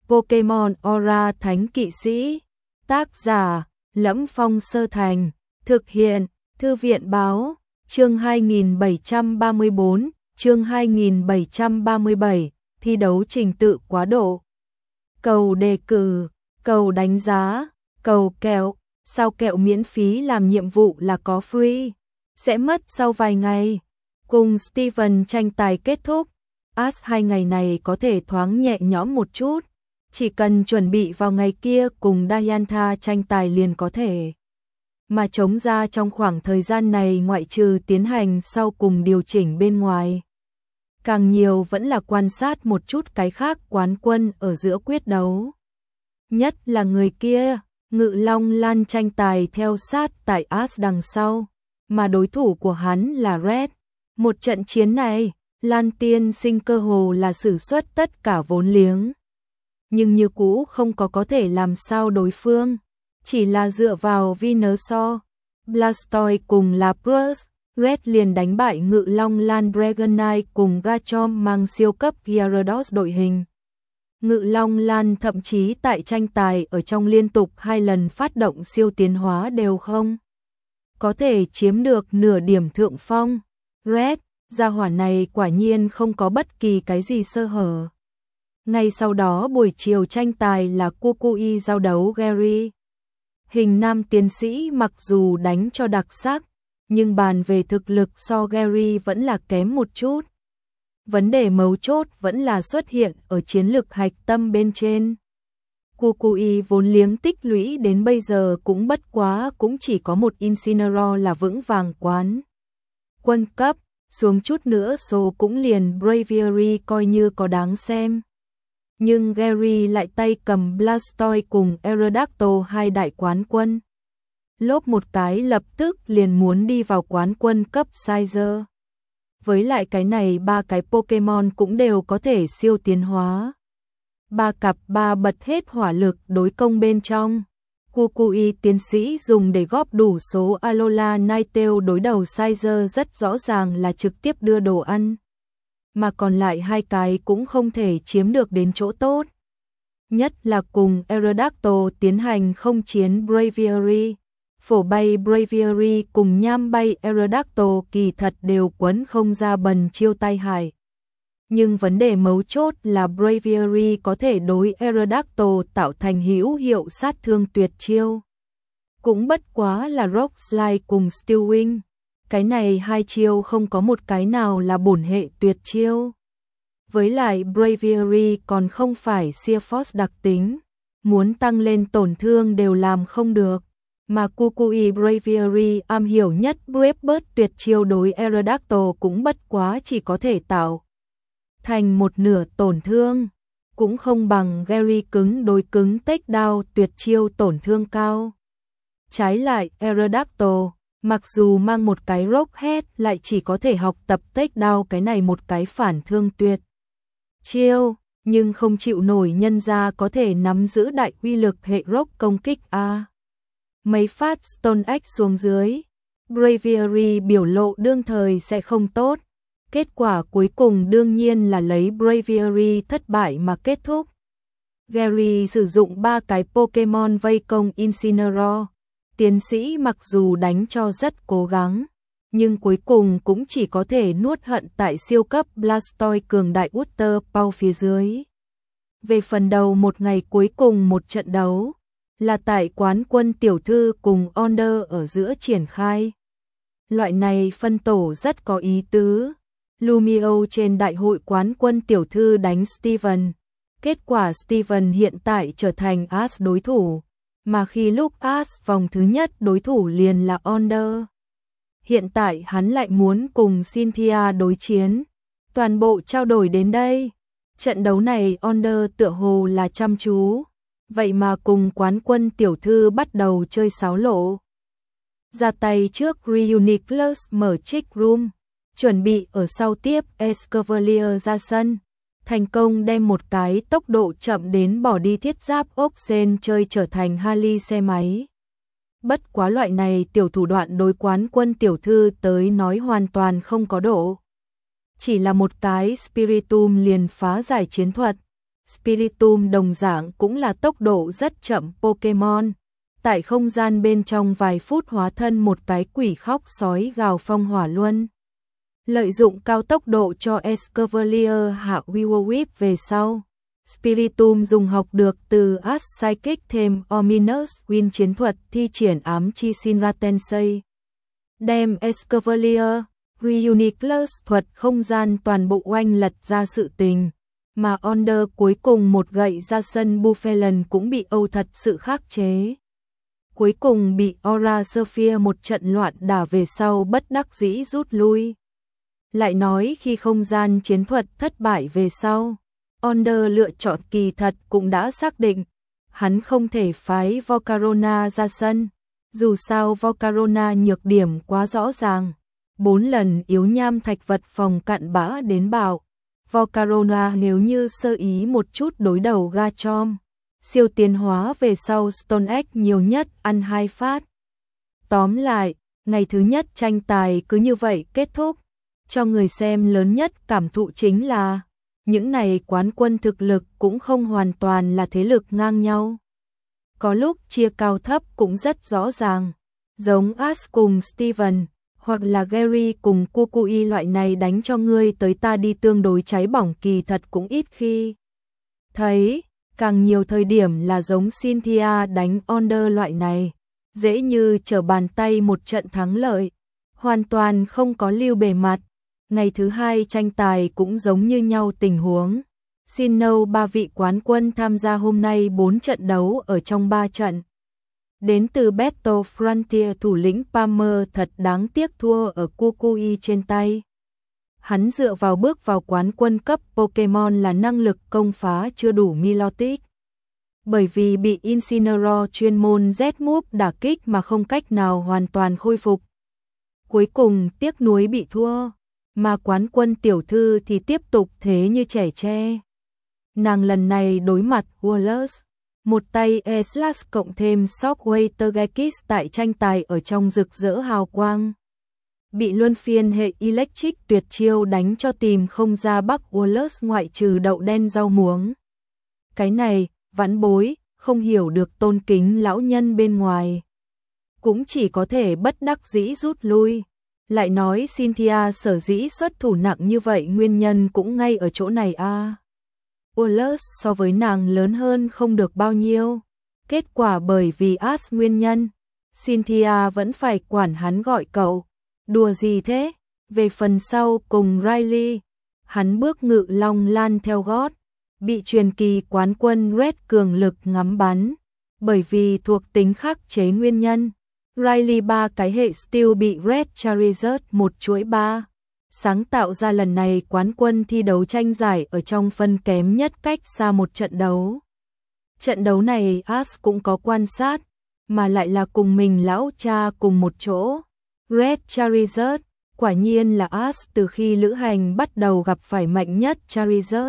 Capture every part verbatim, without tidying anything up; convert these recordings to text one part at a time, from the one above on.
Pokemon Aura Thánh Kỵ Sĩ. Tác giả: Lẫm Phong Sơ Thành. Thực hiện: Thư viện báo. Chương hai nghìn bảy trăm ba mươi bốn, chương hai nghìn bảy trăm ba mươi bảy, thi đấu trình tự quá độ. Cầu đề cử, cầu đánh giá, cầu kẹo, sao kẹo miễn phí làm nhiệm vụ là có free, sẽ mất sau vài ngày. Cùng Steven tranh tài kết thúc, Ash hai ngày này có thể thoáng nhẹ nhõm một chút, chỉ cần chuẩn bị vào ngày kia cùng Diantha tranh tài liền có thể. Mà trống ra trong khoảng thời gian này ngoại trừ tiến hành sau cùng điều chỉnh bên ngoài, càng nhiều vẫn là quan sát một chút cái khác quán quân ở giữa quyết đấu. Nhất là người kia, Ngự Long Lan tranh tài theo sát tại Ash đằng sau, mà đối thủ của hắn là Red. Một trận chiến này, Lan tiên sinh cơ hồ là sử xuất tất cả vốn liếng, nhưng như cũ không có có thể làm sao đối phương, chỉ là dựa vào Venusaur, Blastoise cùng Lapras, Red liền đánh bại Ngự Long Lan Dragonite cùng Garchomp mang siêu cấp Gyarados đội hình. Ngự Long Lan thậm chí tại tranh tài ở trong liên tục hai lần phát động siêu tiến hóa đều không có thể chiếm được nửa điểm thượng phong. Red, gia hỏa này quả nhiên không có bất kỳ cái gì sơ hở. Ngay sau đó buổi chiều tranh tài là Kukui giao đấu Gary. Hình nam tiến sĩ mặc dù đánh cho đặc sắc, nhưng bàn về thực lực so Gary vẫn là kém một chút. Vấn đề mấu chốt vẫn là xuất hiện ở chiến lực hạch tâm bên trên. Kukui vốn liếng tích lũy đến bây giờ cũng bất quá cũng chỉ có một Incineroar là vững vàng quán quân cấp, xuống chút nữa số cũng liền Braviary coi như có đáng xem. Nhưng Gary lại tay cầm Blastoise cùng Aerodactyl hai đại quán quân. Lốp một cái lập tức liền muốn đi vào quán quân cấp Sizer. Với lại cái này ba cái Pokemon cũng đều có thể siêu tiến hóa. Ba cặp ba bật hết hỏa lực đối công bên trong. Kukui tiến sĩ dùng để góp đủ số Alola Ninetale đối đầu Sizer rất rõ ràng là trực tiếp đưa đồ ăn. Mà còn lại hai cái cũng không thể chiếm được đến chỗ tốt. Nhất là cùng Aerodactyl tiến hành không chiến Braviary. Phổ bay Braviary cùng nham bay Aerodactyl kỳ thật đều quấn không ra bần chiêu tai hại. Nhưng vấn đề mấu chốt là Braviary có thể đối Aerodactyl tạo thành hữu hiệu sát thương tuyệt chiêu. Cũng bất quá là Rock Slide cùng Steel Wing. Cái này hai chiêu không có một cái nào là bổn hệ tuyệt chiêu. Với lại Braviary còn không phải Sheer Force đặc tính, muốn tăng lên tổn thương đều làm không được. Mà Kukui Braviary am hiểu nhất Brave Bird tuyệt chiêu đối Aerodactyl cũng bất quá chỉ có thể tạo thành một nửa tổn thương, cũng không bằng Gary cứng đối cứng takedown tuyệt chiêu tổn thương cao. Trái lại Aerodactyl, mặc dù mang một cái Rock Head lại chỉ có thể học tập takedown cái này một cái phản thương tuyệt chiêu, nhưng không chịu nổi nhân ra có thể nắm giữ đại uy lực hệ Rock công kích a. Mấy phát Stone Axe xuống dưới, Braviary biểu lộ đương thời sẽ không tốt. Kết quả cuối cùng đương nhiên là lấy Braviary thất bại mà kết thúc. Gary sử dụng ba cái Pokemon vây công Incineroar. Tiến sĩ mặc dù đánh cho rất cố gắng, nhưng cuối cùng cũng chỉ có thể nuốt hận tại siêu cấp Blastoise cường đại Water Power phía dưới. Về phần đầu một ngày cuối cùng một trận đấu, là tại quán quân tiểu thư cùng Onder ở giữa triển khai. Loại này phân tổ rất có ý tứ. Lumio trên đại hội quán quân tiểu thư đánh Steven. Kết quả Steven hiện tại trở thành Ash đối thủ, mà khi lúc Ash vòng thứ nhất đối thủ liền là Onder. Hiện tại hắn lại muốn cùng Cynthia đối chiến. Toàn bộ trao đổi đến đây. Trận đấu này Onder tựa hồ là chăm chú. Vậy mà cùng quán quân tiểu thư bắt đầu chơi sáo lộ. Ra tay trước Reuniclus mở trick room, chuẩn bị ở sau tiếp Escavalier ra sân. Thành công đem một cái tốc độ chậm đến bỏ đi thiết giáp Oxen chơi trở thành Harley xe máy. Bất quá loại này tiểu thủ đoạn đối quán quân tiểu thư tới nói hoàn toàn không có độ. Chỉ là một cái Spiritomb liền phá giải chiến thuật. Spiritomb đồng dạng cũng là tốc độ rất chậm Pokemon. Tại không gian bên trong vài phút hóa thân một cái quỷ khóc sói gào phong hỏa luân. Lợi dụng cao tốc độ cho Escavalier hạ Will Whip về sau. Spiritomb dùng học được từ Ash Psychic thêm Ominous Wind chiến thuật thi triển ám chi Shinra Tensei. Đem Escavalier, Reuniclus thuật không gian toàn bộ oanh lật ra sự tình. Mà Onder cuối cùng một gậy ra sân Buffelen cũng bị Âu thật sự khắc chế. Cuối cùng bị Aura Sphere một trận loạn đả về sau bất đắc dĩ rút lui. Lại nói khi không gian chiến thuật thất bại về sau, Onder lựa chọn kỳ thật cũng đã xác định, hắn không thể phái Volcarona ra sân, dù sao Volcarona nhược điểm quá rõ ràng, bốn lần yếu nham thạch vật phòng cặn bã đến bạo. Volcarona nếu như sơ ý một chút đối đầu Garchomp, siêu tiến hóa về sau Stone Egg nhiều nhất ăn hai phát. Tóm lại, ngày thứ nhất tranh tài cứ như vậy kết thúc, cho người xem lớn nhất cảm thụ chính là những này quán quân thực lực cũng không hoàn toàn là thế lực ngang nhau. Có lúc chia cao thấp cũng rất rõ ràng, giống Ash cùng Steven, hoặc là Gary cùng Kukui loại này đánh cho ngươi tới ta đi tương đối cháy bỏng kỳ thật cũng ít khi thấy, càng nhiều thời điểm là giống Cynthia đánh Onder loại này, dễ như trở bàn tay một trận thắng lợi, hoàn toàn không có lưu bề mặt. Ngày thứ hai tranh tài cũng giống như nhau tình huống. Sinnoh ba vị quán quân tham gia hôm nay bốn trận đấu ở trong ba trận. Đến từ Battle Frontier thủ lĩnh Palmer thật đáng tiếc thua ở Kukui trên tay. Hắn dựa vào bước vào quán quân cấp Pokemon là năng lực công phá chưa đủ Milotic. Bởi vì bị Incineroar chuyên môn Z-Move đả kích mà không cách nào hoàn toàn khôi phục. Cuối cùng tiếc nuối bị thua. Mà quán quân tiểu thư thì tiếp tục thế như trẻ tre. Nàng lần này đối mặt Wallace, một tay E-Slash cộng thêm Shockwave Tergekis tại tranh tài ở trong rực rỡ hào quang. Bị luân phiên hệ Electric tuyệt chiêu đánh cho tìm không ra Bắc Wallace ngoại trừ đậu đen rau muống. Cái này, vãn bối, không hiểu được tôn kính lão nhân bên ngoài. Cũng chỉ có thể bất đắc dĩ rút lui. Lại nói Cynthia sở dĩ xuất thủ nặng như vậy nguyên nhân cũng ngay ở chỗ này a. À. Wallace so với nàng lớn hơn không được bao nhiêu. Kết quả bởi vì Ash nguyên nhân, Cynthia vẫn phải quản hắn gọi cậu. Đùa gì thế? Về phần sau cùng Riley, hắn bước ngự long lan theo gót, bị truyền kỳ quán quân Red cường lực ngắm bắn. Bởi vì thuộc tính khắc chế nguyên nhân, Riley ba cái hệ Steel bị Red Charizard một chuỗi ba. Sáng tạo ra lần này quán quân thi đấu tranh giải ở trong phân kém nhất cách xa một trận đấu. Trận đấu này Ash cũng có quan sát, mà lại là cùng mình lão cha cùng một chỗ. Red Charizard, quả nhiên là Ash từ khi lữ hành bắt đầu gặp phải mạnh nhất Charizard.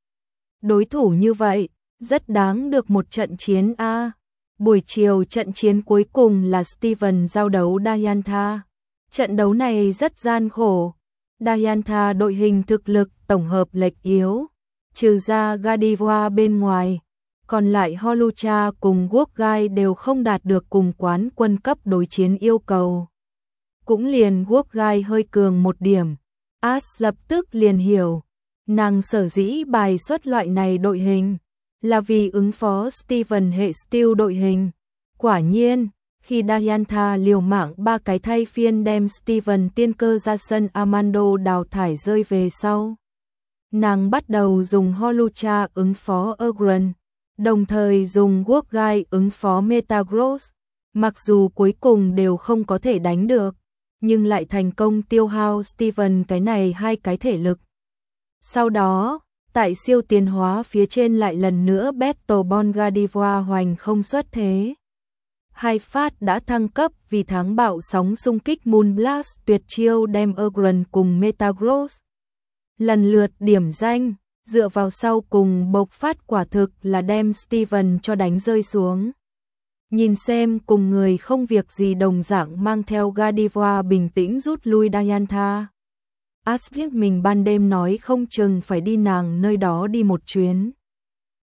Đối thủ như vậy, rất đáng được một trận chiến a. Buổi chiều trận chiến cuối cùng là Steven giao đấu Diantha. Trận đấu này rất gian khổ. Diantha đội hình thực lực tổng hợp lệch yếu, trừ ra Gardevoir bên ngoài, còn lại Holucha cùng Guogai đều không đạt được cùng quán quân cấp đối chiến yêu cầu. Cũng liền Guogai hơi cường một điểm, Ash lập tức liền hiểu, nàng sở dĩ bài xuất loại này đội hình là vì ứng phó Steven hệ Steel đội hình. Quả nhiên, khi Diantha liều mạng ba cái thay phiên đem Steven tiên cơ ra sân Armando đào thải rơi về sau, nàng bắt đầu dùng Holucha ứng phó Urgron, đồng thời dùng Guogai ứng phó Metagross. Mặc dù cuối cùng đều không có thể đánh được, nhưng lại thành công tiêu hao Steven cái này hai cái thể lực. Sau đó, tại siêu tiến hóa phía trên lại lần nữa Battle Ball Gardevoir hoành không xuất thế. Hai phát đã thăng cấp vì thắng bạo sóng xung kích Moonblast tuyệt chiêu đem Urgron cùng Metagross lần lượt điểm danh, dựa vào sau cùng bộc phát quả thực là đem Steven cho đánh rơi xuống. Nhìn xem cùng người không việc gì đồng dạng mang theo Gardevoir bình tĩnh rút lui Diantha. Ash biết mình ban đêm nói không chừng phải đi nàng nơi đó đi một chuyến.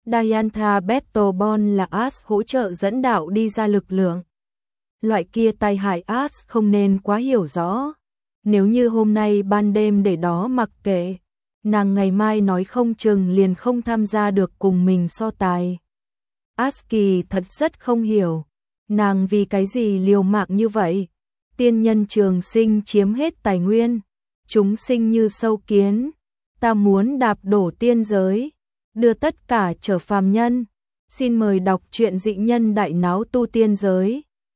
Diantha Bettelborn là As hỗ trợ dẫn đạo đi ra lực lượng. Loại kia tai hại As không nên quá hiểu rõ. Nếu như hôm nay ban đêm để đó mặc kệ, nàng ngày mai nói không chừng liền không tham gia được cùng mình so tài. Aski thật rất không hiểu, nàng vì cái gì liều mạng như vậy? Tiên nhân trường sinh chiếm hết tài nguyên, chúng sinh như sâu kiến, ta muốn đạp đổ tiên giới, đưa tất cả trở phàm nhân. Xin mời đọc truyện Dị Nhân Đại Náo Tu Tiên Giới.